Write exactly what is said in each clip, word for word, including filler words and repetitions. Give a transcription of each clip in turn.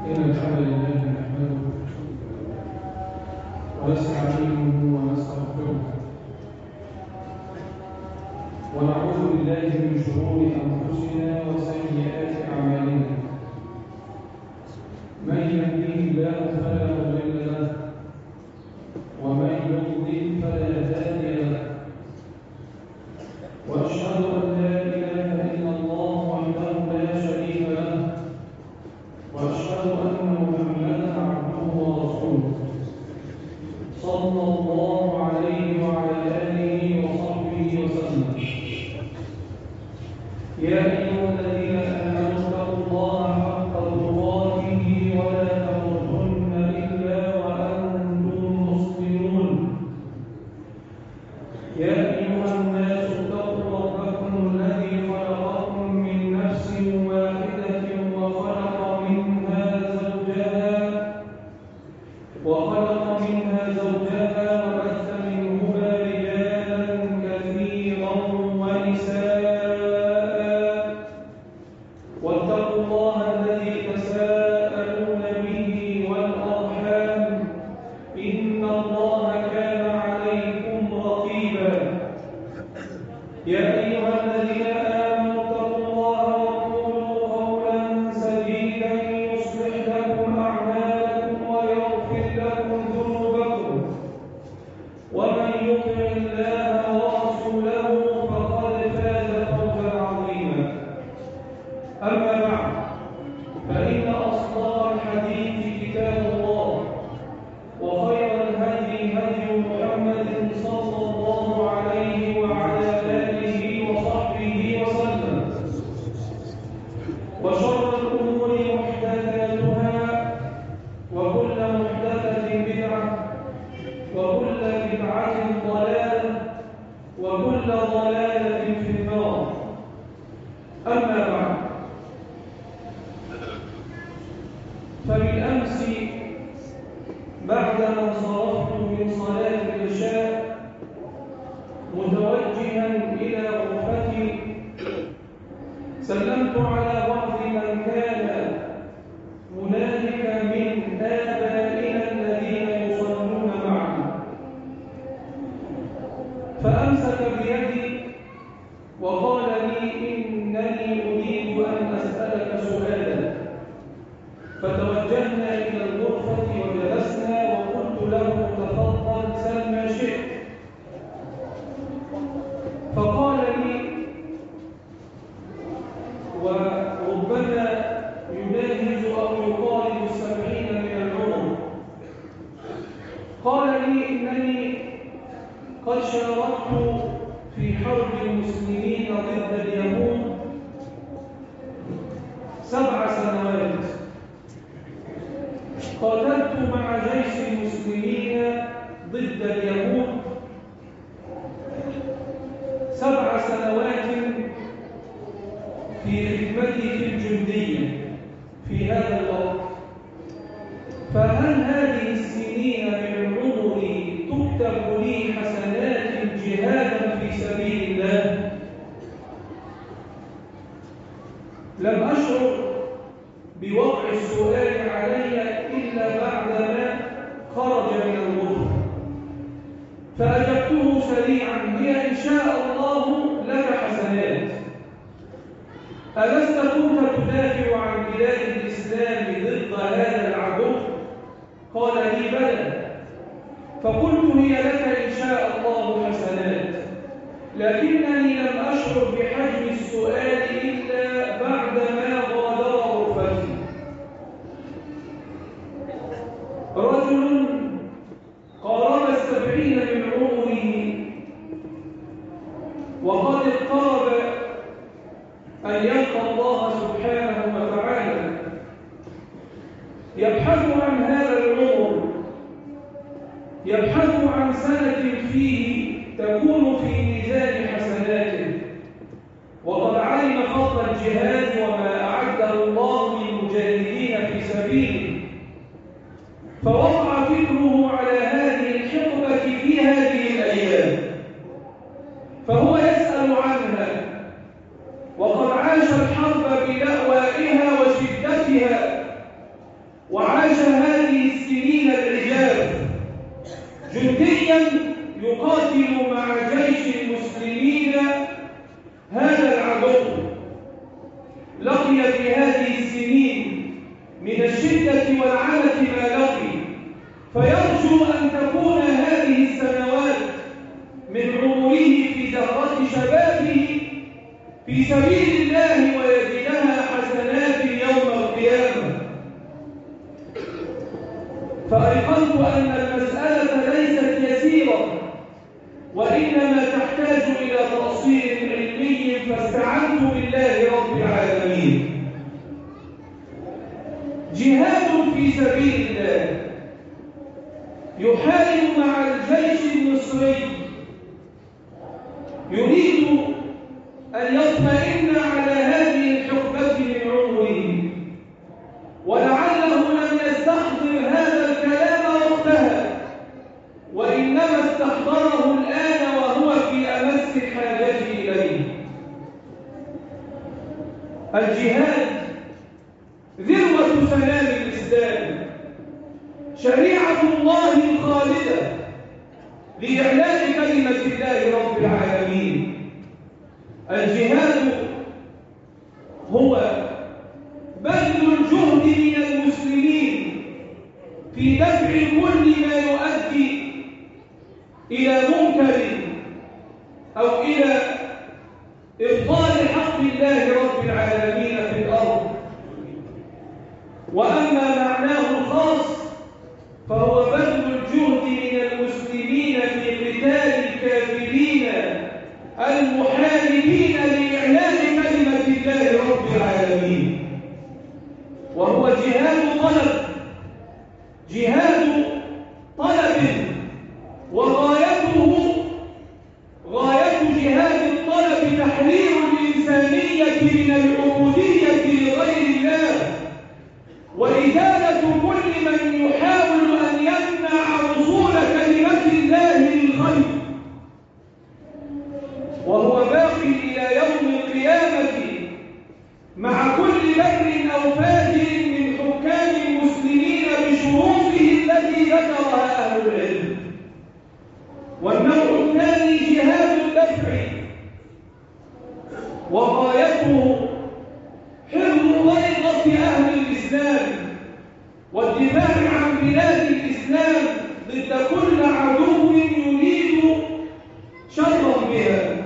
إن الحمد لله نحمده ونستعينه ونستغفره ونعوذ بالله من شرور أنفسنا وسيئات أعمالنا. من يهديه الله فلا مضل له ومن يضلل فلا هادي له، وأشهد أن لا إله إلا الله وحده لا شريك له، وأشهد أن محمدا عبده ورسوله صلى الله عليه وعلى آله وصحبه وسلم. يا أيها الذين آمنوا اتقوا الله حق تقاته ولا تموتن إلا وأنتم مسلمون. يا أيها الناس اتقوا ربكم الذي خلقكم من نفس واحدة وخلق منها زوجها وخلق منها زوجها وبث منهما رجالا كثيرا ونساء، واتقوا الله الذي تساءلون به والأرحام إن الله كان عليكم رقيبا. يا أيها الذين آمنوا اتقوا الله وقولوا قولا سديدا يصلح لكم أعمالكم ويغفر لكم ذنوبكم، ومن يطع الله ورسوله فقد فاز فوزا عظيما. أما بعد، فإن أصدق الحديث كتاب الله، وخير الهدي هدي محمد صلى الله عليه وعلى آله وصحبه وسلم، وشر الأمور محدثاتها، وكل محدثة بدعة، وكل بدعة ضلالة، وكل ضلالة في النار. أما بعد، فبالأمس بعدما انصرفت من صلاة العشاء متوجها إلى غرفتي، سلمت على بعض من كان هنالك من آبائنا الذين يصلون معنا، فأمسك بيدي وقال لي إنني أريد أن أسألك سؤالا. فتوجهنا إلى الغرفة وجلسنا، وقلت له تفضل سل ما شئت. فقال لي، وربما يناهز أو يقارب السبعين من العمر، قال لي إنني قد شاركت في حرب المسلمين ضد اليهود سبع سنوات. قاتلت مع جيش المسلمين ضد اليهود سبع سنوات في خدمتي في الجندية في هذا الوقت. فهل هذه السنين من عمري تكتب لي حسنات جهادا في سبيل الله؟ لم أشعر بوقع السؤال علي إلا بعدما خرج من الغرفة، فأجبته سريعا: هي إن شاء الله لك حسنات. ألست كنت تدافع عن بلاد الإسلام ضد هذا العدو؟ قال لي: بلى. فقلت: هي لك إن شاء الله حسنات، لكنني لم أشعر بحجم السؤال إلا بعدما غادر غرفتي. رجل قارب السبعين من عمره وقد اقترب أن يلقى الله سبحانه وتعالى، يبحث عن هذا العمر، يبحث عن سنة فيه تكون في ميزان حسناته، وقد علم فضل الجهاد وما أعده الله للمجاهدين في سبيله، فوقع فكره على هذه الحقبة في هذه الأيام، فهو يسأل عنها، وقد عاش الحرب بلأوائها وشدتها، لقي في هذه السنين من الشدة والعنة ما لقي، فيرجو أن تكون هذه السنوات من عمره في زهرة شبابه في سبيل الله ويجدها حسنات يوم القيامة. فأيقنت أن المسألة ليست يسيرة، وإنما تحتاج إلى تأصيل علمي، فاستعنت بالله رب العالمين. جهاد في سبيل الله يحارب مع الجيش المصري يريد أن يطمئن على هذه الحقبة من عمره، ولعله لم يستحضر هذا الكلام وقتها، وإنما استحضره الآن وهو في أمس الحاجة إليه. الجهاد ذروة سلام الإسلام، شريعة الله الخالدة لإعلان كلمة الله رب العالمين. الجهاد هو بذل الجهد من المسلمين في دفع كل ما يؤدي إلى منكر أو إلى إبطال حق الله رب العالمين في الأرض. وأما معناه الخاص فهو بذل الجهد من المسلمين في قتال الكافرين المحاربين لإعلان كلمة الله رب العالمين، وهو جهاد طلب، جهاد طلب، وغايته غاية جهاد الطلب تحرير الإنسانية من العبودية لغير الله، وإزالة كل من يحاول أن يمنع وصول كلمة الله للخلق، وهو باق إلى يوم القيامة مع كل بر أو فاجر من حكام المسلمين بشروطه التي ذكرها أهل العلم. والنوع الثاني جهاد الدفع، وغايته حفظ غيظة أهل الإسلام والدفاع عن بلاد الإسلام ضد كل عدو يريد شرا بها.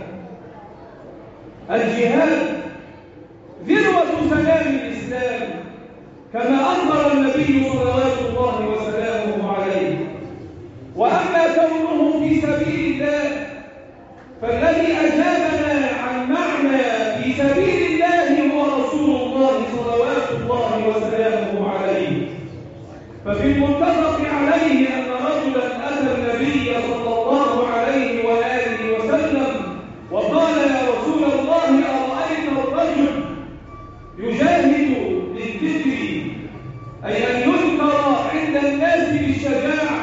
الجهاد ذروة سلام الإسلام كما أخبر النبي صلوات الله وسلامه عليه. وأما كونه في سبيل الله فالذي أجابنا عن معنى في سبيل الله هو رسول الله صلوات الله وسلامه عليه. ففي المتفق عليه أن رجلا أتى النبي صلى الله عليه وآله وسلم وقال: يا رسول الله، أرأيت الرجل يجاهد للذكر، أي أن يذكر عند الناس بالشجاعة،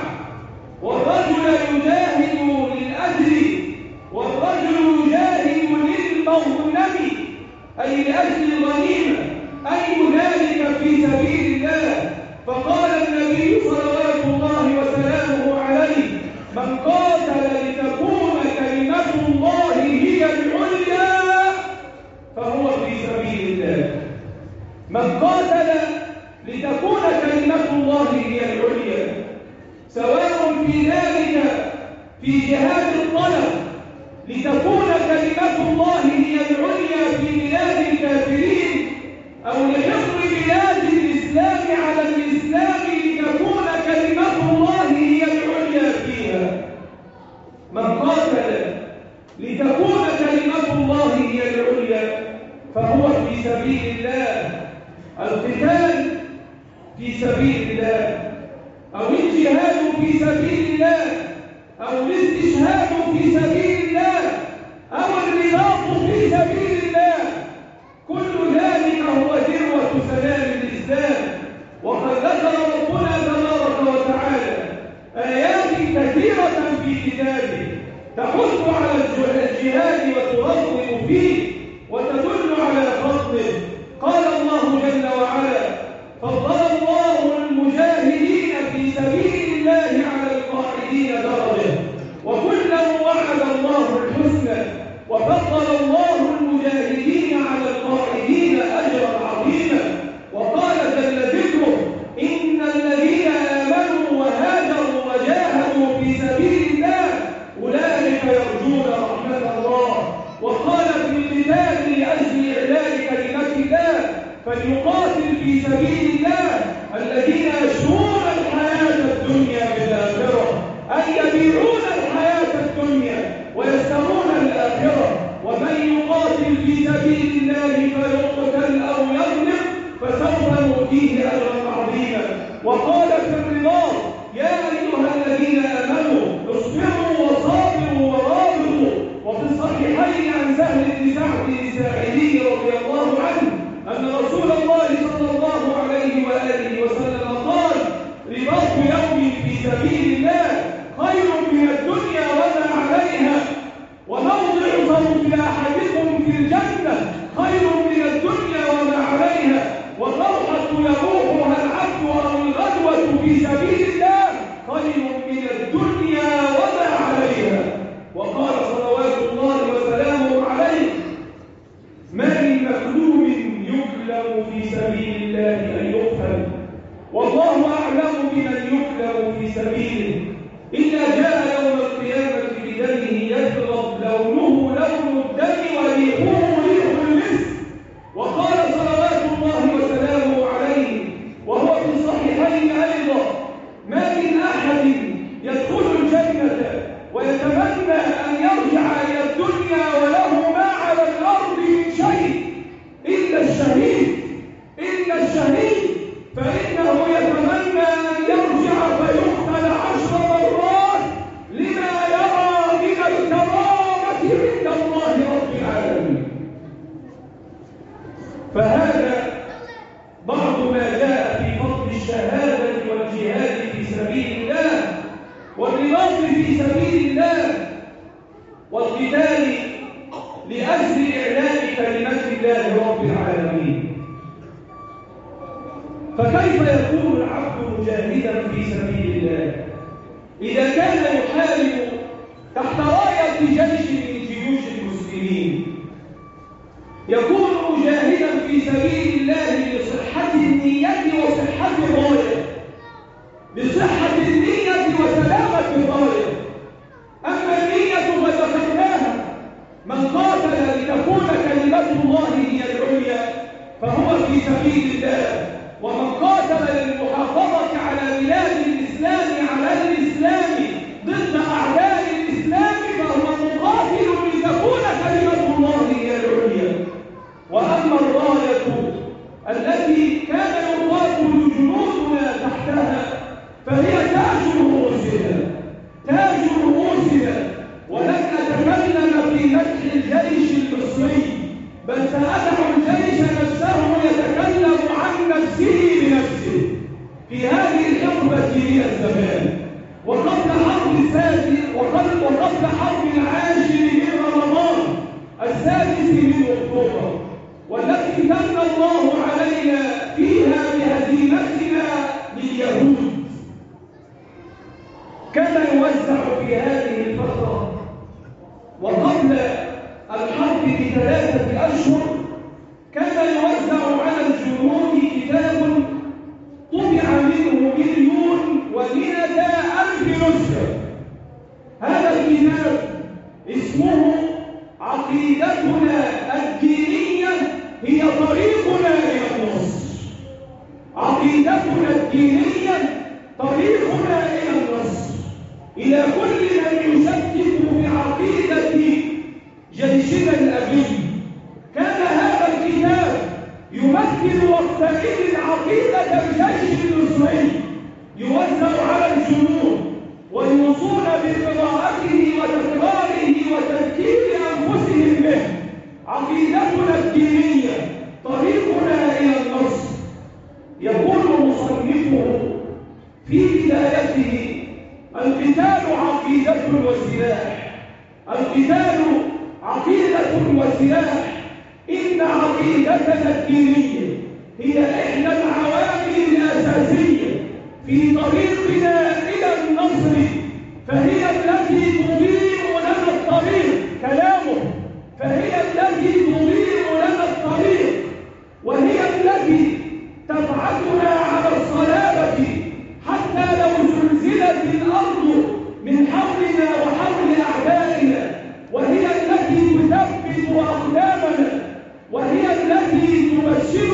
والرجل يجاهد للأجر، والرجل يجاهد للمغنم أي لأجل الغنيمة، أي ذلك في سبيل الله؟ فقال النبي صلوات الله وسلامه عليه: من قاتل لتكون كلمة الله هي العليا فهو في سبيل الله. من قاتل لتكون كلمة الله هي العليا، سواء في ذلك في جهاد الطلب لتكون كلمة الله هي العليا في بلاد الكافرين، أو لحفظ بلاد الإسلام على الإسلام لتكون كلمة الله هي العليا فيها. من قاتل لتكون كلمة الله هي العليا فهو في سبيل الله. القتال في سبيل الله، أو الجهاد في سبيل الله، أو الاستشهاد في سبيل الله، أو الرباط في سبيل الله، كل ذلك هو ذروة سلام الإسلام. وقد ذكر ربنا تبارك وتعالى آيات كثيرة في كتابه تحث على الجهاد وترغب فيه وتدل على فضله. قال الله جل وعلا: فضل الله المجاهدين في سبيل الله على القاعدين درجة، وكلا وعد الله الحسنى، وفضل الله المجاهدين على القاعدين أجرا عظيما. من يقاتل في سبيل الله الذين يشرون الحياة الدنيا بالآخرة، أي يبيعون الحياة الدنيا ويشترون الآخرة. ومن يقاتل في سبيل الله فيقتل أو يغلب فسوف نؤتيه أجرا عظيما. وقال في الرباط: يا أيها الذين آمنوا اصبروا وصابروا ورابطوا. وفي الصحيحين عن سهل بن سعد الساعدي رضي الله عنه أن رسول الله صلى الله عليه وآله وسلم قال: رباط يوم في سبيل الله خير من الدنيا وما عليها، وموضع صوت أحدكم في الجنة خير من الدنيا وما عليها، والروحة يروحها العبد أو الغدوة في سبيل الله خير من الدنيا وما عليها. وقال صلوات الله وسلامه عليه: ما من مكلوم يكلم في سبيل الله أن يقتل، والله أعلم بمن يكلم في سبيله، إلا جاء يوم القيامة بدمه يبرد لونه لون الدم وريحه ريح المسك. وقال صلوات الله وسلامه عليه وهو في الصحيحين أيضا: ما من أحد يدخل الجنة ويتمنى أن يرجع إلى الدنيا وله ما على الأرض من شيء إلا الشهيد إلا الشهيد فإنه يتمنى أن يرجع فيقتل عشر مرات لما يرى من الكرامة عند الله رب العالمين. فهذا بعض ما جاء في فضل الشهادة والجهاد في سبيل الله والرباط في سبيل الله والقتال لأجل إعلان كلمة الله رب العالمين. فكيف يكون العبد مجاهدا في سبيل الله إذا كان يحارب تحت راية جيش من جيوش المسلمين؟ يكون مجاهدا في سبيل الله لصحة النية وصحة الغاية، لصحة النية وسلامة الغاية. أما النية فذكرناها: من قاتل لتكون كلمة الله هي العليا فهو في سبيل الله، ومن قاتل للمحافظة على بلاد الإسلام على الإسلام ضد أعداء الإسلام فهو مقاتل لتكون كلمة الله هي العليا. وأما الراية التي كان يقاتل جنودنا تحتها فهي تاج رؤوسنا تاج رؤوسنا ولن أتكلم في مدح الجيش المصري، بل سأدع الجيش نفسه يتكلم عن نفسه بنفسه في هذه الحقبة من الزمان وقبل حرب السادس وقبل وقبل حرب العاشر من رمضان السادس من أكتوبر، والتي من الله علينا فيها بهزيمتنا لليهود. كما يوزع في هذه الفترة وقبل الحرب بثلاثة أشهر كان يوزع على الجنود كتاب طبع منه مليون ومئة ألف نسخة. هذا الكتاب اسمه عقيدتنا الدينية هي طريقنا إلى النصر. عقيدتنا الدينية طريقنا إلى النصر. إلى كل من يشكك في عقيدة جيشنا الأبي، كان هذا الكتاب يمثل وقتئذ عقيدة الجيش المصري، يوزع على الجنود ويوصون بقراءته وتكراره وتذكير أنفسهم به. عقيدتنا الدينية طريقنا إلى النصر. يقول مصنفه في بدايته: القتال عقيدة وسلاح. القتال عقيدة وسلاح. إن عقيدتنا الدينية هي إحدى العوامل الأساسية في طريقنا إلى النصر، فهي التي تضيء لنا الطريق. كلامه: فهي التي تضيء لنا الطريق، وهي التي تبعثنا على الصلابة حتى لو زلزلت الأرض من حولنا وحول أعدائنا، وهي التي تثبت أقدامنا، وهي التي تبشر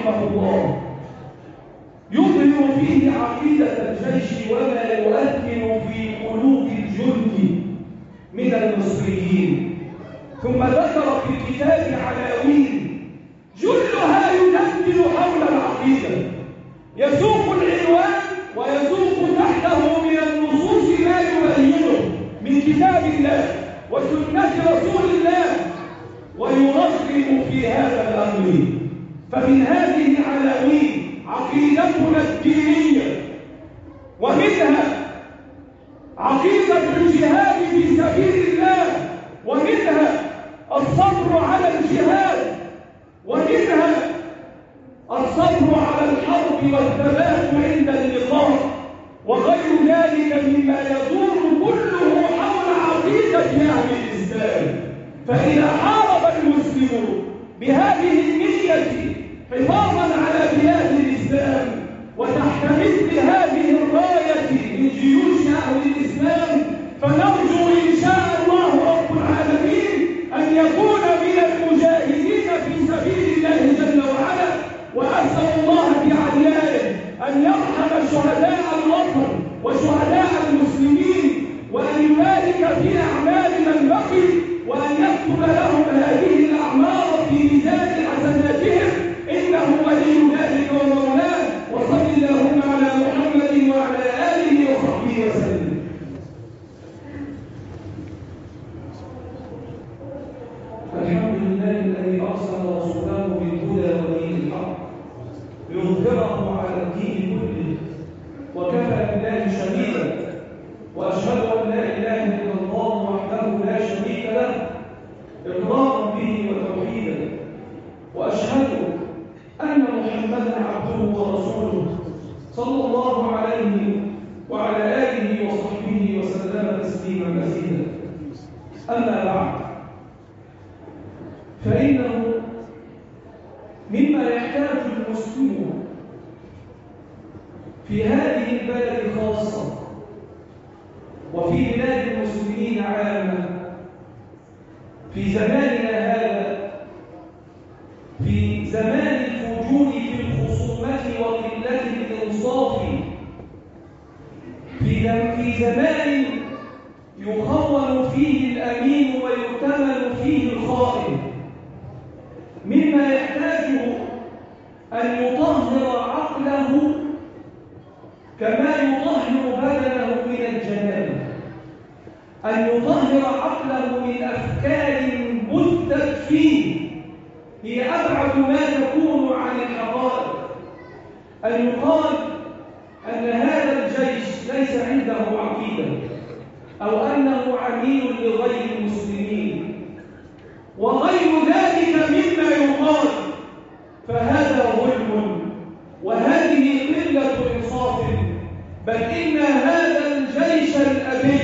رحمه الله يظهر فيه عقيدة الجيش وما يؤثر في قلوب الجند من المصريين، ثم ذكر في الكتاب عناوين جلها يدندن حول العقيدة، يسوق العنوان ويسوق تحته من النصوص ما يبينه من كتاب الله وسنة رسول الله ويرغب في هذا الأمر. فمن هذه العناوين عقيدتنا الدينية، ومنها عقيدة الجهاد في سبيل الله، ومنها الصبر على الجهاد، ومنها الصبر على الحرب والثبات عند اللقاء، وغير ذلك مما يدور كله حول عقيدة أهل الإسلام. فإذا حارب المسلمون بهذه النية حفاظا على بلاد الإسلام وتحت مثل هذه الراية من جيوش أهل الإسلام، فنرجو إن شاء الله رب العالمين أن يكون من المجاهدين في سبيل الله جل وعلا. وأسأل الله بعليائه أن يرحم شهداء الوطن وشهداء المسلمين، وأن يبارك في أعمال من بقي، وأن يكتب لهم هذه الأعمار في ميزان حسناتهم، إنه ولي ذلك ومولاه. وصل اللهم على محمد وعلى آله وصحبه وسلم. الحمد لله الذي أرسل رسوله بالهدى ودين الحق ليظهره على الدين كله، وكفى بالله شهيدا، وأشهد أن لا إله إلا الله وحده لا شريك له إقرارا به وتوحيدا، وأشهد أن محمدا عبده ورسوله صلى الله عليه وعلى آله وصحبه وسلم تسليما مزيدا. أما بعد، فإنه مما يحتاج المسلمون في هذه البلد خاصة وفي بلاد المسلمين عامة في زماننا هذا، في زمان الفجور في الخصومة وقلة الإنصاف، في في زمان يخون فيه الأمين ويؤتمن فيه الخائن، مما يحتاج أن يطهر عقله كما يطهر بدنه من الجنابة، أن يطهر عقله من أفكار بثت فيه هي أبعد ما تكون عن الحقائق. أن يقال أن هذا الجيش ليس عنده عقيدة، أو أنه عميل لغير المسلمين، وغير ذلك مما يقال، فهذا ظلم وهذه قلة إنصاف. بل إن هذا الجيش الأبي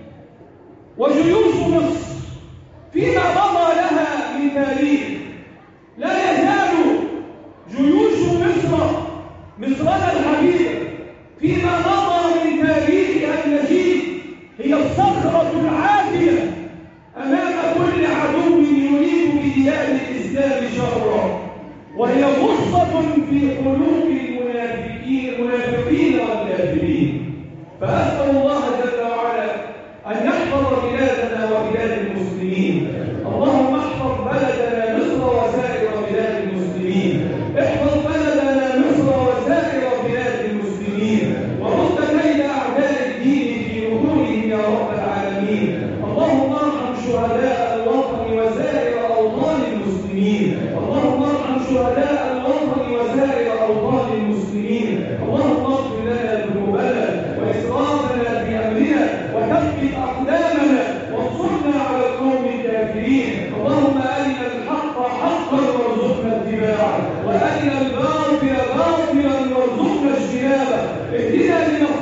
وجيوش مصر فيما مضى لها من تاريخ لا يزال جيوش مصر مصرنا الحبيبة فيما مضى من تاريخها المجيد هي الصخرة العاتية أمام كل عدو يريد بديان الإسلام شرا، وهي غصة في قلوب المنافقين المنافقين والكافرين. فأسأل الله جل وعلا أن يحفظ بلادنا وبلاد المسلمين. اللهم احفظ بلدنا مصر وسائر بلاد المسلمين، احفظ بلدنا مصر وسائر بلاد المسلمين، ورد كيد أعداء الدين في نحورهم يا رب العالمين. اللهم ارحم شهداء الوطن وسائر أوطان المسلمين، اللهم ارحم شهداء الوطن وسائر أوطان المسلمين. اللهم اغفر لنا ذنوبنا وإسرافنا في أمرنا وثبت أقدامنا وانصرنا على القوم الكافرين. اللهم أرنا الحق حقا وارزقنا اتباعه، وأرنا الباطل باطلا وارزقنا اجتنابه. اهدنا لما